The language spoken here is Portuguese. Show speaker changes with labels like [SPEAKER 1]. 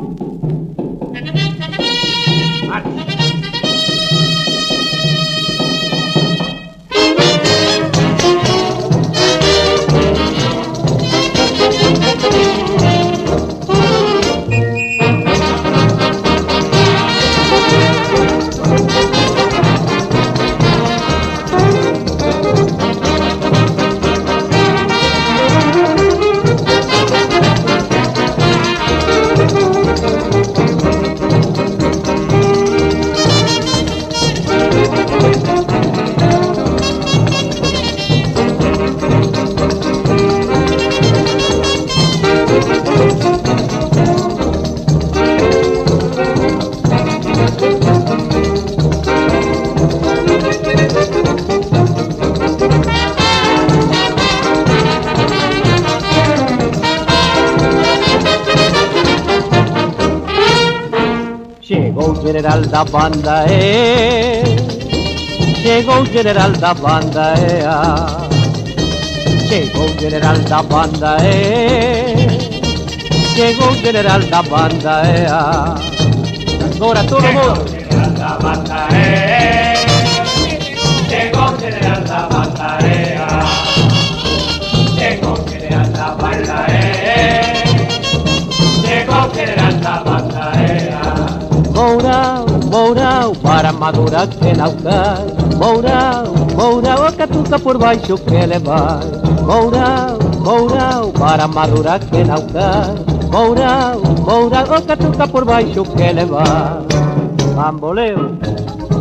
[SPEAKER 1] Chegou o general da banda, chegou o general da banda, chegou o general da banda, chegou o general da banda, agora todo mundo.
[SPEAKER 2] Chegou o general da banda, chegou o general da banda, chegou o general da banda, chegou o general da banda.
[SPEAKER 1] Mourão, Mourão, para madura que não cai. Mourão, Mourão, a catuca por baixo que ele vai. Mourão, Mourão, para madura que não cai. Mourão, Mourão, a catuca por baixo que ele vai. Bamboleo.